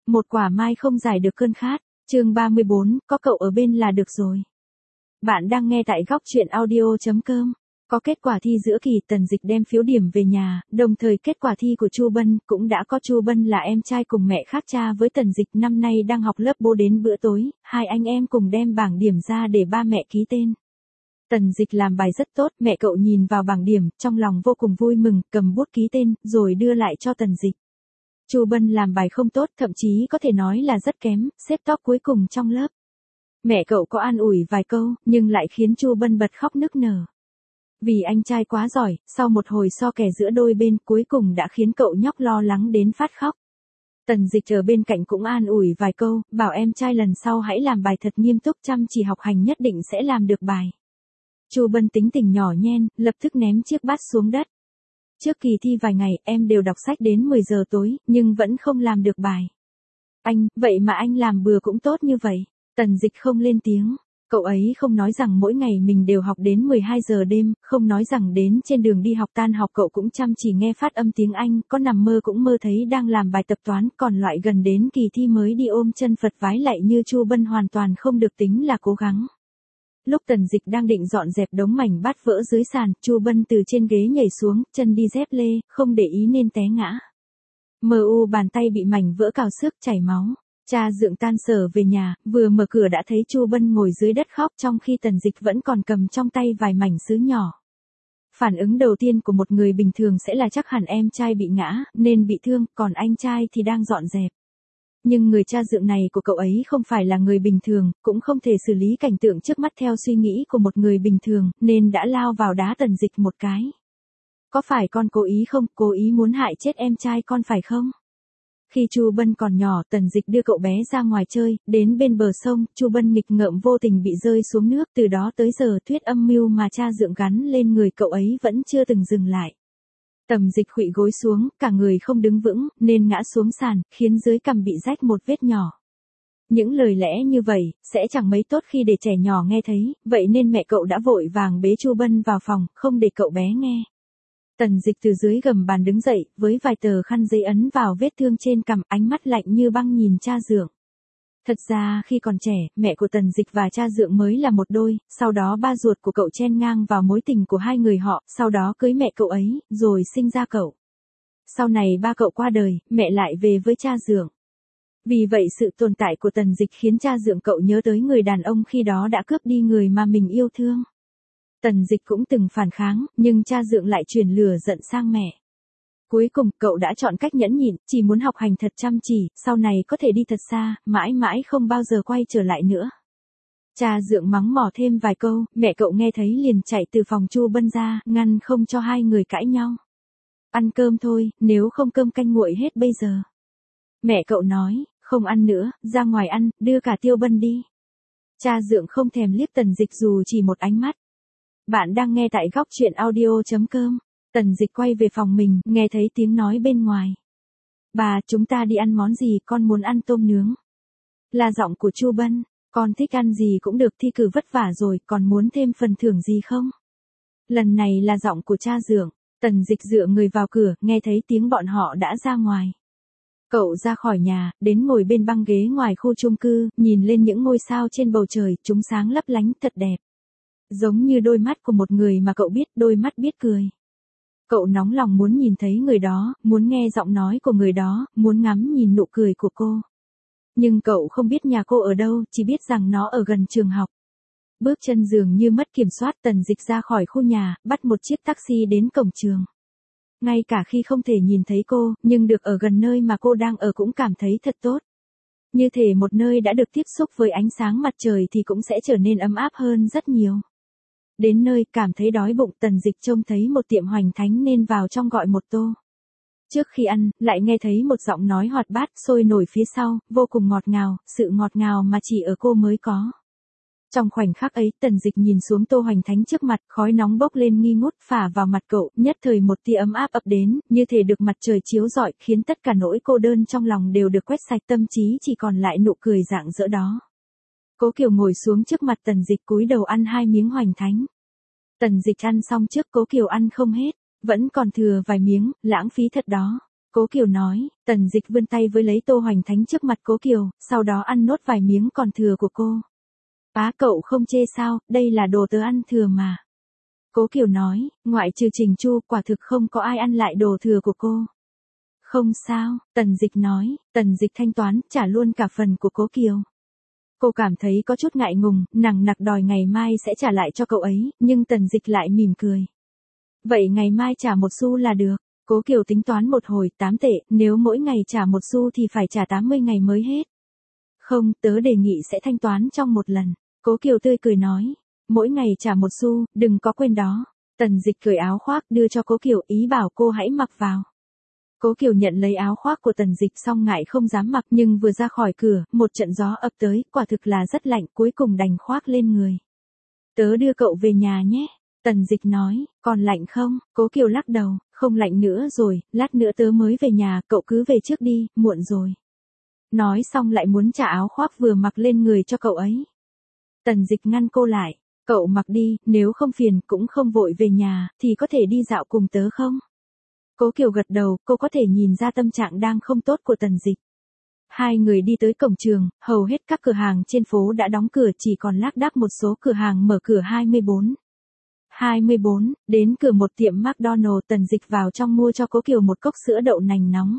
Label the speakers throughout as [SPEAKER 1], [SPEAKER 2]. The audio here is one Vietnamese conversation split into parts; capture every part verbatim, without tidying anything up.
[SPEAKER 1] Một quả mai không giải được cơn khát. Chương ba mươi bốn, có cậu ở bên là được rồi. Bạn đang nghe tại góc truyện audio chấm com. Có kết quả thi giữa kỳ, Tần Dịch đem phiếu điểm về nhà, đồng thời kết quả thi của Chu Bân, cũng đã có Chu Bân là em trai cùng mẹ khác cha với Tần Dịch năm nay đang học lớp bô đến bữa tối, hai anh em cùng đem bảng điểm ra để ba mẹ ký tên. Tần Dịch làm bài rất tốt, mẹ cậu nhìn vào bảng điểm, trong lòng vô cùng vui mừng, cầm bút ký tên, rồi đưa lại cho Tần Dịch. Chu Bân làm bài không tốt, thậm chí có thể nói là rất kém, xếp top cuối cùng trong lớp. Mẹ cậu có an ủi vài câu, nhưng lại khiến Chu Bân bật khóc nức nở. Vì anh trai quá giỏi, sau một hồi so kè giữa đôi bên, cuối cùng đã khiến cậu nhóc lo lắng đến phát khóc. Tần Dịch ở bên cạnh cũng an ủi vài câu, bảo em trai lần sau hãy làm bài thật nghiêm túc, chăm chỉ học hành nhất định sẽ làm được bài. Chu Bân tính tình nhỏ nhen, lập tức ném chiếc bát xuống đất. Trước kỳ thi vài ngày, em đều đọc sách đến mười giờ tối, nhưng vẫn không làm được bài. Anh, vậy mà anh làm bừa cũng tốt như vậy. Tần Dịch không lên tiếng. Cậu ấy không nói rằng mỗi ngày mình đều học đến mười hai giờ đêm, không nói rằng đến trên đường đi học tan học cậu cũng chăm chỉ nghe phát âm tiếng Anh, có nằm mơ cũng mơ thấy đang làm bài tập toán, còn loại gần đến kỳ thi mới đi ôm chân Phật vái lạy như Chu Bân hoàn toàn không được tính là cố gắng. Lúc Tần Dịch đang định dọn dẹp đống mảnh bát vỡ dưới sàn, Chu Bân từ trên ghế nhảy xuống, chân đi dép lê, không để ý nên té ngã. Mờ u bàn tay bị mảnh vỡ cào xước chảy máu. Cha Dượng tan sở về nhà, vừa mở cửa đã thấy Chu Bân ngồi dưới đất khóc trong khi Tần Dịch vẫn còn cầm trong tay vài mảnh sứ nhỏ. Phản ứng đầu tiên của một người bình thường sẽ là chắc hẳn em trai bị ngã, nên bị thương, còn anh trai thì đang dọn dẹp. Nhưng người cha Dượng này của cậu ấy không phải là người bình thường, cũng không thể xử lý cảnh tượng trước mắt theo suy nghĩ của một người bình thường, nên đã lao vào đá Tần Dịch một cái. Có phải con cố ý không, cố ý muốn hại chết em trai con phải không? Khi Chu Bân còn nhỏ, Tần Dịch đưa cậu bé ra ngoài chơi, đến bên bờ sông, Chu Bân nghịch ngợm vô tình bị rơi xuống nước, từ đó tới giờ thuyết âm mưu mà cha Dượng gắn lên người cậu ấy vẫn chưa từng dừng lại. Tần Dịch khuỵu gối xuống, cả người không đứng vững, nên ngã xuống sàn, khiến dưới cằm bị rách một vết nhỏ. Những lời lẽ như vậy, sẽ chẳng mấy tốt khi để trẻ nhỏ nghe thấy, vậy nên mẹ cậu đã vội vàng bế Chu Bân vào phòng, không để cậu bé nghe. Tần Dịch từ dưới gầm bàn đứng dậy, với vài tờ khăn giấy ấn vào vết thương trên cằm, ánh mắt lạnh như băng nhìn cha Dượng. Thật ra khi còn trẻ, mẹ của Tần Dịch và cha Dượng mới là một đôi, sau đó ba ruột của cậu chen ngang vào mối tình của hai người họ, sau đó cưới mẹ cậu ấy, rồi sinh ra cậu. Sau này ba cậu qua đời, mẹ lại về với cha Dượng. Vì vậy sự tồn tại của Tần Dịch khiến cha Dượng cậu nhớ tới người đàn ông khi đó đã cướp đi người mà mình yêu thương. Tần Dịch cũng từng phản kháng, nhưng cha Dượng lại truyền lửa giận sang mẹ. Cuối cùng, cậu đã chọn cách nhẫn nhịn, chỉ muốn học hành thật chăm chỉ, sau này có thể đi thật xa, mãi mãi không bao giờ quay trở lại nữa. Cha Dượng mắng mỏ thêm vài câu, mẹ cậu nghe thấy liền chạy từ phòng Chu Bân ra, ngăn không cho hai người cãi nhau. Ăn cơm thôi, nếu không cơm canh nguội hết bây giờ. Mẹ cậu nói, không ăn nữa, ra ngoài ăn, đưa cả Tiêu Bân đi. Cha Dượng không thèm liếc Tần Dịch dù chỉ một ánh mắt. Bạn đang nghe tại góc truyện audio chấm com. Tần Dịch quay về phòng mình, nghe thấy tiếng nói bên ngoài. Bà, chúng ta đi ăn món gì, con muốn ăn tôm nướng. Là giọng của Chu Bân, con thích ăn gì cũng được, thi cử vất vả rồi, còn muốn thêm phần thưởng gì không? Lần này là giọng của cha Dượng. Tần Dịch dựa người vào cửa, nghe thấy tiếng bọn họ đã ra ngoài. Cậu ra khỏi nhà, đến ngồi bên băng ghế ngoài khu chung cư, nhìn lên những ngôi sao trên bầu trời, chúng sáng lấp lánh thật đẹp. Giống như đôi mắt của một người mà cậu biết, đôi mắt biết cười. Cậu nóng lòng muốn nhìn thấy người đó, muốn nghe giọng nói của người đó, muốn ngắm nhìn nụ cười của cô. Nhưng cậu không biết nhà cô ở đâu, chỉ biết rằng nó ở gần trường học. Bước chân dường như mất kiểm soát, Tần Dịch ra khỏi khu nhà, bắt một chiếc taxi đến cổng trường. Ngay cả khi không thể nhìn thấy cô, nhưng được ở gần nơi mà cô đang ở cũng cảm thấy thật tốt. Như thể một nơi đã được tiếp xúc với ánh sáng mặt trời thì cũng sẽ trở nên ấm áp hơn rất nhiều. Đến nơi, cảm thấy đói bụng, Tần Dịch trông thấy một tiệm hoành thánh nên vào trong gọi một tô. Trước khi ăn, lại nghe thấy một giọng nói hoạt bát sôi nổi phía sau, vô cùng ngọt ngào, sự ngọt ngào mà chỉ ở cô mới có. Trong khoảnh khắc ấy, Tần Dịch nhìn xuống tô hoành thánh trước mặt, khói nóng bốc lên nghi ngút phả vào mặt cậu, nhất thời một tia ấm áp ập đến, như thể được mặt trời chiếu rọi, khiến tất cả nỗi cô đơn trong lòng đều được quét sạch, tâm trí chỉ còn lại nụ cười rạng rỡ đó. Cố Kiều ngồi xuống trước mặt Tần Dịch cúi đầu ăn hai miếng hoành thánh. Tần Dịch ăn xong trước, Cố Kiều ăn không hết, vẫn còn thừa vài miếng, lãng phí thật đó. Cố Kiều nói, Tần Dịch vươn tay với lấy tô hoành thánh trước mặt Cố Kiều, sau đó ăn nốt vài miếng còn thừa của cô. Á cậu không chê sao, đây là đồ tớ ăn thừa mà. Cố Kiều nói, ngoại trừ Trình Chu, quả thực không có ai ăn lại đồ thừa của cô. Không sao, Tần Dịch nói, Tần Dịch thanh toán, trả luôn cả phần của Cố Kiều. Cô cảm thấy có chút ngại ngùng, nằng nặc đòi ngày mai sẽ trả lại cho cậu ấy, nhưng Tần Dịch lại mỉm cười. Vậy ngày mai trả một xu là được. Cố Kiều tính toán một hồi, tám tệ, nếu mỗi ngày trả một xu thì phải trả tám mươi ngày mới hết. Không, tớ đề nghị sẽ thanh toán trong một lần. Cố Kiều tươi cười nói, mỗi ngày trả một xu, đừng có quên đó. Tần Dịch cởi áo khoác đưa cho Cố Kiều, ý bảo cô hãy mặc vào. Cố Kiều nhận lấy áo khoác của Tần Dịch xong ngại không dám mặc, nhưng vừa ra khỏi cửa, một trận gió ập tới, quả thực là rất lạnh, cuối cùng đành khoác lên người. Tớ đưa cậu về nhà nhé. Tần Dịch nói, còn lạnh không? Cố Kiều lắc đầu, không lạnh nữa rồi, lát nữa tớ mới về nhà, cậu cứ về trước đi, muộn rồi. Nói xong lại muốn trả áo khoác vừa mặc lên người cho cậu ấy. Tần Dịch ngăn cô lại, cậu mặc đi, nếu không phiền cũng không vội về nhà, thì có thể đi dạo cùng tớ không? Cố Kiều gật đầu, cô có thể nhìn ra tâm trạng đang không tốt của Tần Dịch. Hai người đi tới cổng trường, hầu hết các cửa hàng trên phố đã đóng cửa, chỉ còn lác đác một số cửa hàng mở cửa hai mươi bốn. hai mươi bốn, đến cửa một tiệm McDonald, Tần Dịch vào trong mua cho Cố Kiều một cốc sữa đậu nành nóng.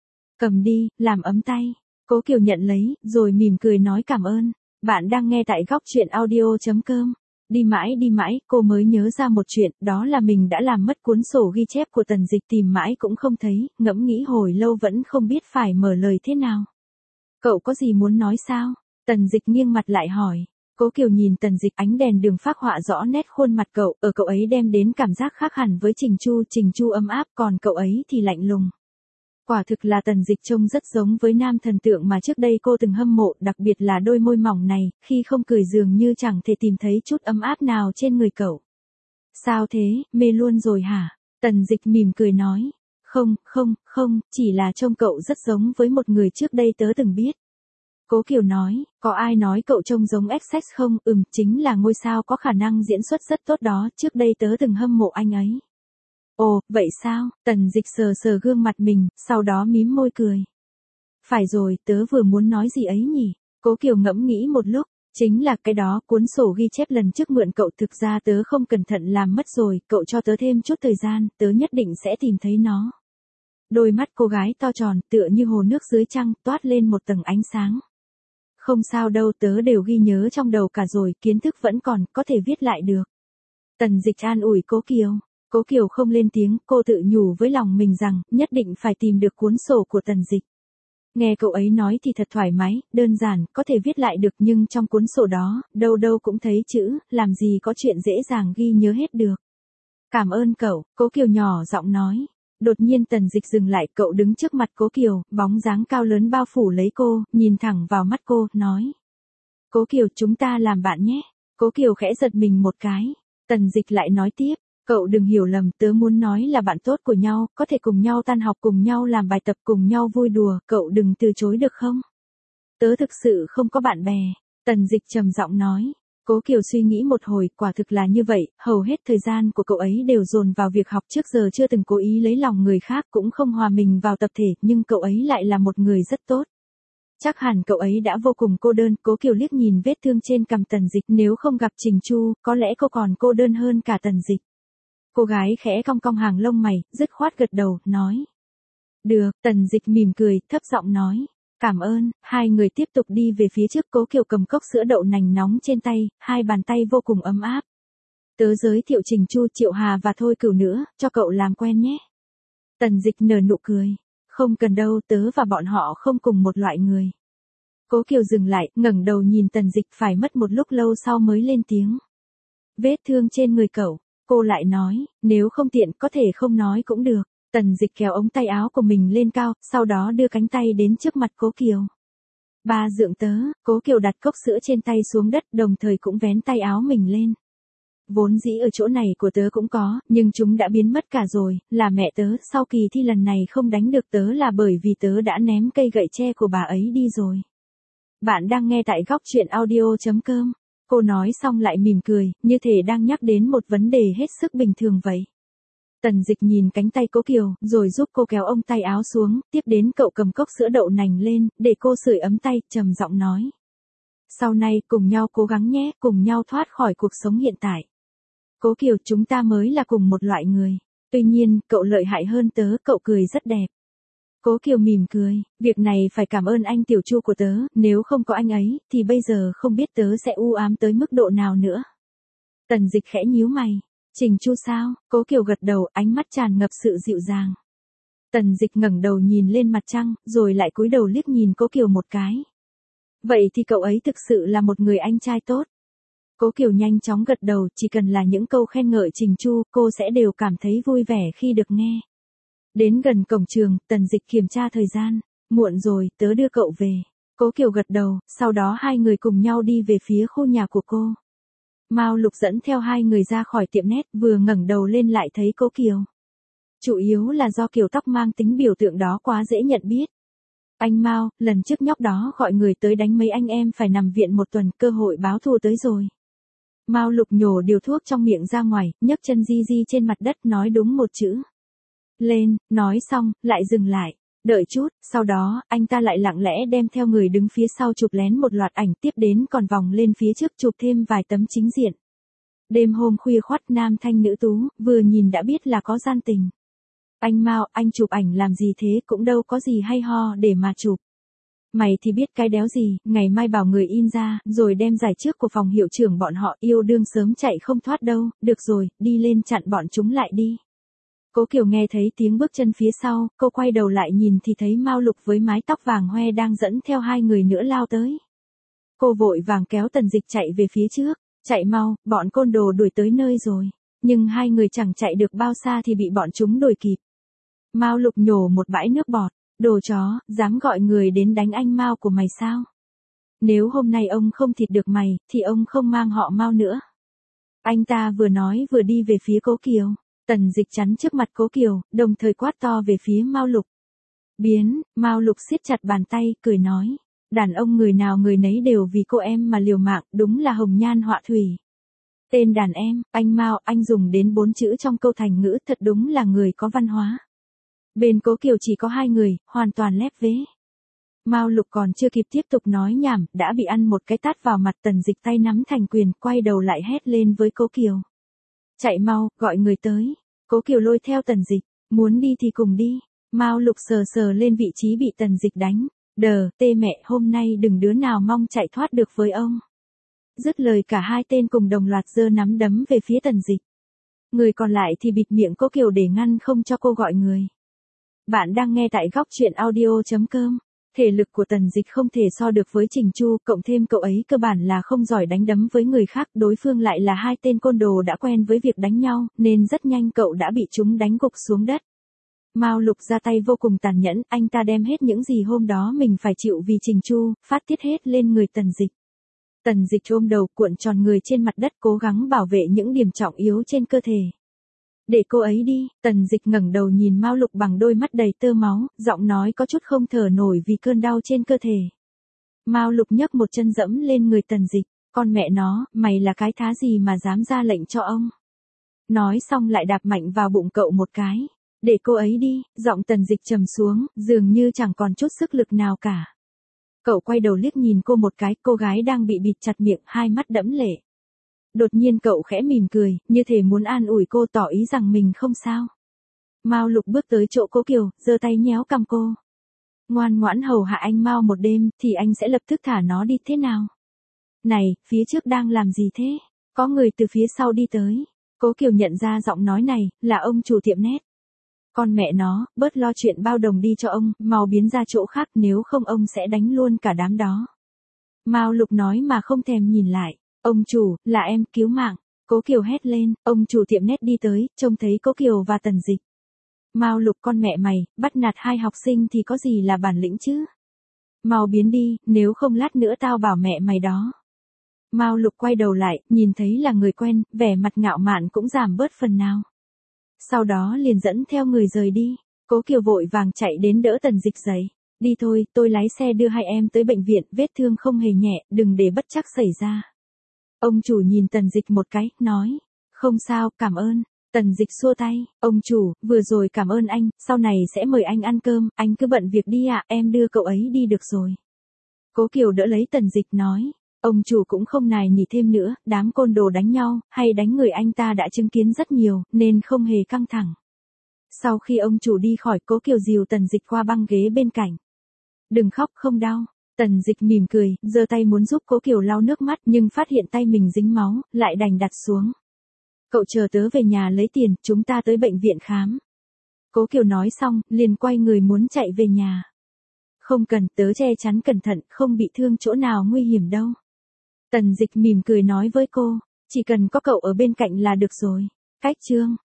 [SPEAKER 1] Cầm đi, làm ấm tay. Cố Kiều nhận lấy, rồi mỉm cười nói cảm ơn. Bạn đang nghe tại góc truyện audio chấm com. Đi mãi đi mãi, cô mới nhớ ra một chuyện, đó là mình đã làm mất cuốn sổ ghi chép của Tần Dịch, tìm mãi cũng không thấy, ngẫm nghĩ hồi lâu vẫn không biết phải mở lời thế nào. Cậu có gì muốn nói sao? Tần Dịch nghiêng mặt lại hỏi. Cố Kiều nhìn Tần Dịch, ánh đèn đường phác họa rõ nét khuôn mặt cậu, ở cậu ấy đem đến cảm giác khác hẳn với Trình Chu, Trình Chu ấm áp, còn cậu ấy thì lạnh lùng. Quả thực là Tần Dịch trông rất giống với nam thần tượng mà trước đây cô từng hâm mộ, đặc biệt là đôi môi mỏng này, khi không cười dường như chẳng thể tìm thấy chút ấm áp nào trên người cậu. Sao thế, mê luôn rồi hả? Tần Dịch mỉm cười nói. Không, không, không, chỉ là trông cậu rất giống với một người trước đây tớ từng biết. Cố Kiều nói, có ai nói cậu trông giống ích ích không? Ừm, chính là ngôi sao có khả năng diễn xuất rất tốt đó, trước đây tớ từng hâm mộ anh ấy. Ồ, vậy sao? Tần Dịch sờ sờ gương mặt mình, sau đó mím môi cười. Phải rồi, tớ vừa muốn nói gì ấy nhỉ? Cố Kiều ngẫm nghĩ một lúc, chính là cái đó, cuốn sổ ghi chép lần trước mượn cậu, thực ra tớ không cẩn thận làm mất rồi, cậu cho tớ thêm chút thời gian, tớ nhất định sẽ tìm thấy nó. Đôi mắt cô gái to tròn, tựa như hồ nước dưới trăng, toát lên một tầng ánh sáng. Không sao đâu, tớ đều ghi nhớ trong đầu cả rồi, kiến thức vẫn còn, có thể viết lại được. Tần Dịch an ủi Cố Kiều. Cố Kiều không lên tiếng, cô tự nhủ với lòng mình rằng, nhất định phải tìm được cuốn sổ của Tần Dịch. Nghe cậu ấy nói thì thật thoải mái, đơn giản, có thể viết lại được, nhưng trong cuốn sổ đó, đâu đâu cũng thấy chữ, làm gì có chuyện dễ dàng ghi nhớ hết được. Cảm ơn cậu, Cố Kiều nhỏ giọng nói. Đột nhiên Tần Dịch dừng lại, cậu đứng trước mặt Cố Kiều, bóng dáng cao lớn bao phủ lấy cô, nhìn thẳng vào mắt cô, nói. Cố Kiều, chúng ta làm bạn nhé. Cố Kiều khẽ giật mình một cái. Tần Dịch lại nói tiếp. Cậu đừng hiểu lầm, tớ muốn nói là bạn tốt của nhau, có thể cùng nhau tan học, cùng nhau làm bài tập, cùng nhau vui đùa, cậu đừng từ chối được không? Tớ thực sự không có bạn bè. Tần Dịch trầm giọng nói. Cố Kiều suy nghĩ một hồi, quả thực là như vậy, hầu hết thời gian của cậu ấy đều dồn vào việc học, trước giờ chưa từng cố ý lấy lòng người khác, cũng không hòa mình vào tập thể, nhưng cậu ấy lại là một người rất tốt. Chắc hẳn cậu ấy đã vô cùng cô đơn. Cố Kiều liếc nhìn vết thương trên cằm Tần Dịch, nếu không gặp Trình Chu, có lẽ cô còn cô đơn hơn cả Tần Dịch. Cô gái khẽ cong cong hàng lông mày, dứt khoát gật đầu, nói. Được, Tần Dịch mỉm cười, thấp giọng nói. Cảm ơn. Hai người tiếp tục đi về phía trước, Cố Kiều cầm cốc sữa đậu nành nóng trên tay, hai bàn tay vô cùng ấm áp. Tớ giới thiệu Trình Chu, Triệu Hà và Thôi Cửu nữa, cho cậu làm quen nhé. Tần Dịch nở nụ cười. Không cần đâu, tớ và bọn họ không cùng một loại người. Cố Kiều dừng lại, ngẩng đầu nhìn Tần Dịch, phải mất một lúc lâu sau mới lên tiếng. Vết thương trên người cậu. Cô lại nói, nếu không tiện có thể không nói cũng được. Tần Dịch kéo ống tay áo của mình lên cao, sau đó đưa cánh tay đến trước mặt Cố Kiều. Ba dượng tớ, Cố Kiều đặt cốc sữa trên tay xuống đất, đồng thời cũng vén tay áo mình lên. Vốn dĩ ở chỗ này của tớ cũng có, nhưng chúng đã biến mất cả rồi, là mẹ tớ, sau kỳ thi lần này không đánh được tớ là bởi vì tớ đã ném cây gậy tre của bà ấy đi rồi. Bạn đang nghe tại góc truyện audio chấm com. Cô nói xong lại mỉm cười, như thể đang nhắc đến một vấn đề hết sức bình thường vậy. Tần Dịch nhìn cánh tay Cố Kiều, rồi giúp cô kéo ông tay áo xuống, tiếp đến cậu cầm cốc sữa đậu nành lên, để cô sưởi ấm tay, trầm giọng nói. Sau này cùng nhau cố gắng nhé, cùng nhau thoát khỏi cuộc sống hiện tại. Cố Kiều, chúng ta mới là cùng một loại người. Tuy nhiên, cậu lợi hại hơn tớ, cậu cười rất đẹp. Cố Kiều mỉm cười, việc này phải cảm ơn anh Tiểu Chu của tớ, nếu không có anh ấy, thì bây giờ không biết tớ sẽ u ám tới mức độ nào nữa. Tần Dịch khẽ nhíu mày. Trình Chu sao? Cố Kiều gật đầu, ánh mắt tràn ngập sự dịu dàng. Tần Dịch ngẩng đầu nhìn lên mặt trăng, rồi lại cúi đầu liếc nhìn Cố Kiều một cái. Vậy thì cậu ấy thực sự là một người anh trai tốt. Cố Kiều nhanh chóng gật đầu, chỉ cần là những câu khen ngợi Trình Chu, cô sẽ đều cảm thấy vui vẻ khi được nghe. Đến gần cổng trường, Tần Dịch kiểm tra thời gian. Muộn rồi, tớ đưa cậu về. Cố Kiều gật đầu, sau đó hai người cùng nhau đi về phía khu nhà của cô. Mao Lục dẫn theo hai người ra khỏi tiệm nét, vừa ngẩng đầu lên lại thấy Cố Kiều. Chủ yếu là do kiểu tóc mang tính biểu tượng đó quá dễ nhận biết. Anh Mao, lần trước nhóc đó gọi người tới đánh mấy anh em phải nằm viện một tuần, cơ hội báo thù tới rồi. Mao Lục nhổ điều thuốc trong miệng ra ngoài, nhấc chân di di trên mặt đất nói đúng một chữ. Lên, nói xong, lại dừng lại. Đợi chút, sau đó, anh ta lại lặng lẽ đem theo người đứng phía sau chụp lén một loạt ảnh, tiếp đến còn vòng lên phía trước chụp thêm vài tấm chính diện. Đêm hôm khuya khoắt nam thanh nữ tú, vừa nhìn đã biết là có gian tình. Anh Mao, anh chụp ảnh làm gì thế, cũng đâu có gì hay ho để mà chụp. Mày thì biết cái đéo gì, ngày mai bảo người in ra, rồi đem giải trước của phòng hiệu trưởng bọn họ, yêu đương sớm chạy không thoát đâu, được rồi, đi lên chặn bọn chúng lại đi. Cố Kiều nghe thấy tiếng bước chân phía sau, cô quay đầu lại nhìn thì thấy Mao Lục với mái tóc vàng hoe đang dẫn theo hai người nữa lao tới. Cô vội vàng kéo Tần Dịch chạy về phía trước, chạy mau, bọn côn đồ đuổi tới nơi rồi. Nhưng hai người chẳng chạy được bao xa thì bị bọn chúng đuổi kịp. Mao Lục nhổ một bãi nước bọt, đồ chó, dám gọi người đến đánh anh Mao của mày sao? Nếu hôm nay ông không thịt được mày, thì ông không mang họ Mao nữa. Anh ta vừa nói vừa đi về phía Cố Kiều. Tần Dịch chắn trước mặt Cố Kiều, đồng thời quát to về phía Mao Lục. Biến, Mao Lục siết chặt bàn tay, cười nói. Đàn ông người nào người nấy đều vì cô em mà liều mạng, đúng là hồng nhan họa thủy. Tên đàn em, anh Mao, anh dùng đến bốn chữ trong câu thành ngữ, thật đúng là người có văn hóa. Bên Cố Kiều chỉ có hai người, hoàn toàn lép vế. Mao Lục còn chưa kịp tiếp tục nói nhảm, đã bị ăn một cái tát vào mặt. Tần Dịch tay nắm thành quyền, quay đầu lại hét lên với Cố Kiều. Chạy mau, gọi người tới. Cố Kiều lôi theo Tần Dịch, muốn đi thì cùng đi. Mao Lục sờ sờ lên vị trí bị Tần Dịch đánh. Đờ, tê mẹ, hôm nay đừng đứa nào mong chạy thoát được với ông. Dứt lời cả hai tên cùng đồng loạt giơ nắm đấm về phía Tần Dịch. Người còn lại thì bịt miệng Cố Kiều để ngăn không cho cô gọi người. Bạn đang nghe tại góc truyện audio chấm com. Thể lực của Tần Dịch không thể so được với Trình Chu, cộng thêm cậu ấy cơ bản là không giỏi đánh đấm với người khác, đối phương lại là hai tên côn đồ đã quen với việc đánh nhau, nên rất nhanh cậu đã bị chúng đánh gục xuống đất. Mao Lục ra tay vô cùng tàn nhẫn, anh ta đem hết những gì hôm đó mình phải chịu vì Trình Chu, phát tiết hết lên người Tần Dịch. Tần Dịch ôm đầu cuộn tròn người trên mặt đất, cố gắng bảo vệ những điểm trọng yếu trên cơ thể. Để cô ấy đi, Tần Dịch ngẩng đầu nhìn Mao Lục bằng đôi mắt đầy tơ máu, giọng nói có chút không thở nổi vì cơn đau trên cơ thể. Mao Lục nhấc một chân dẫm lên người Tần Dịch, con mẹ nó, mày là cái thá gì mà dám ra lệnh cho ông. Nói xong lại đạp mạnh vào bụng cậu một cái. Để cô ấy đi, giọng Tần Dịch trầm xuống, dường như chẳng còn chút sức lực nào cả. Cậu quay đầu liếc nhìn cô một cái, cô gái đang bị bịt chặt miệng, hai mắt đẫm lệ. Đột nhiên cậu khẽ mỉm cười, như thể muốn an ủi cô, tỏ ý rằng mình không sao. Mao Lục bước tới chỗ Cố Kiều, giơ tay nhéo cằm cô. Ngoan ngoãn hầu hạ anh Mao một đêm, thì anh sẽ lập tức thả nó đi thế nào? Này, phía trước đang làm gì thế? Có người từ phía sau đi tới. Cố Kiều nhận ra giọng nói này, là ông chủ tiệm nét. Con mẹ nó, bớt lo chuyện bao đồng đi cho ông, mau biến ra chỗ khác, nếu không ông sẽ đánh luôn cả đám đó. Mao Lục nói mà không thèm nhìn lại. Ông chủ, là em, cứu mạng. Cố Kiều hét lên, ông chủ tiệm nét đi tới, trông thấy Cố Kiều và Tần Dịch. Mao Lục, con mẹ mày, bắt nạt hai học sinh thì có gì là bản lĩnh chứ? Mau biến đi, nếu không lát nữa tao bảo mẹ mày đó. Mao Lục quay đầu lại, nhìn thấy là người quen, vẻ mặt ngạo mạn cũng giảm bớt phần nào. Sau đó liền dẫn theo người rời đi. Cố Kiều vội vàng chạy đến đỡ Tần Dịch dậy. Đi thôi, tôi lái xe đưa hai em tới bệnh viện, vết thương không hề nhẹ, đừng để bất trắc xảy ra. Ông chủ nhìn Tần Dịch một cái, nói. Không sao, cảm ơn. Tần Dịch xua tay, ông chủ, vừa rồi cảm ơn anh, sau này sẽ mời anh ăn cơm, anh cứ bận việc đi ạ, em đưa cậu ấy đi được rồi. Cố Kiều đỡ lấy Tần Dịch nói, ông chủ cũng không nài nỉ thêm nữa, đám côn đồ đánh nhau, hay đánh người anh ta đã chứng kiến rất nhiều, nên không hề căng thẳng. Sau khi ông chủ đi khỏi, Cố Kiều dìu Tần Dịch qua băng ghế bên cạnh. Đừng khóc, không đau. Tần Dịch mỉm cười, giơ tay muốn giúp Cố Kiều lau nước mắt nhưng phát hiện tay mình dính máu, lại đành đặt xuống. Cậu chờ tớ về nhà lấy tiền, chúng ta tới bệnh viện khám. Cố Kiều nói xong, liền quay người muốn chạy về nhà. Không cần, tớ che chắn cẩn thận, không bị thương chỗ nào nguy hiểm đâu. Tần Dịch mỉm cười nói với cô, chỉ cần có cậu ở bên cạnh là được rồi. Cách chương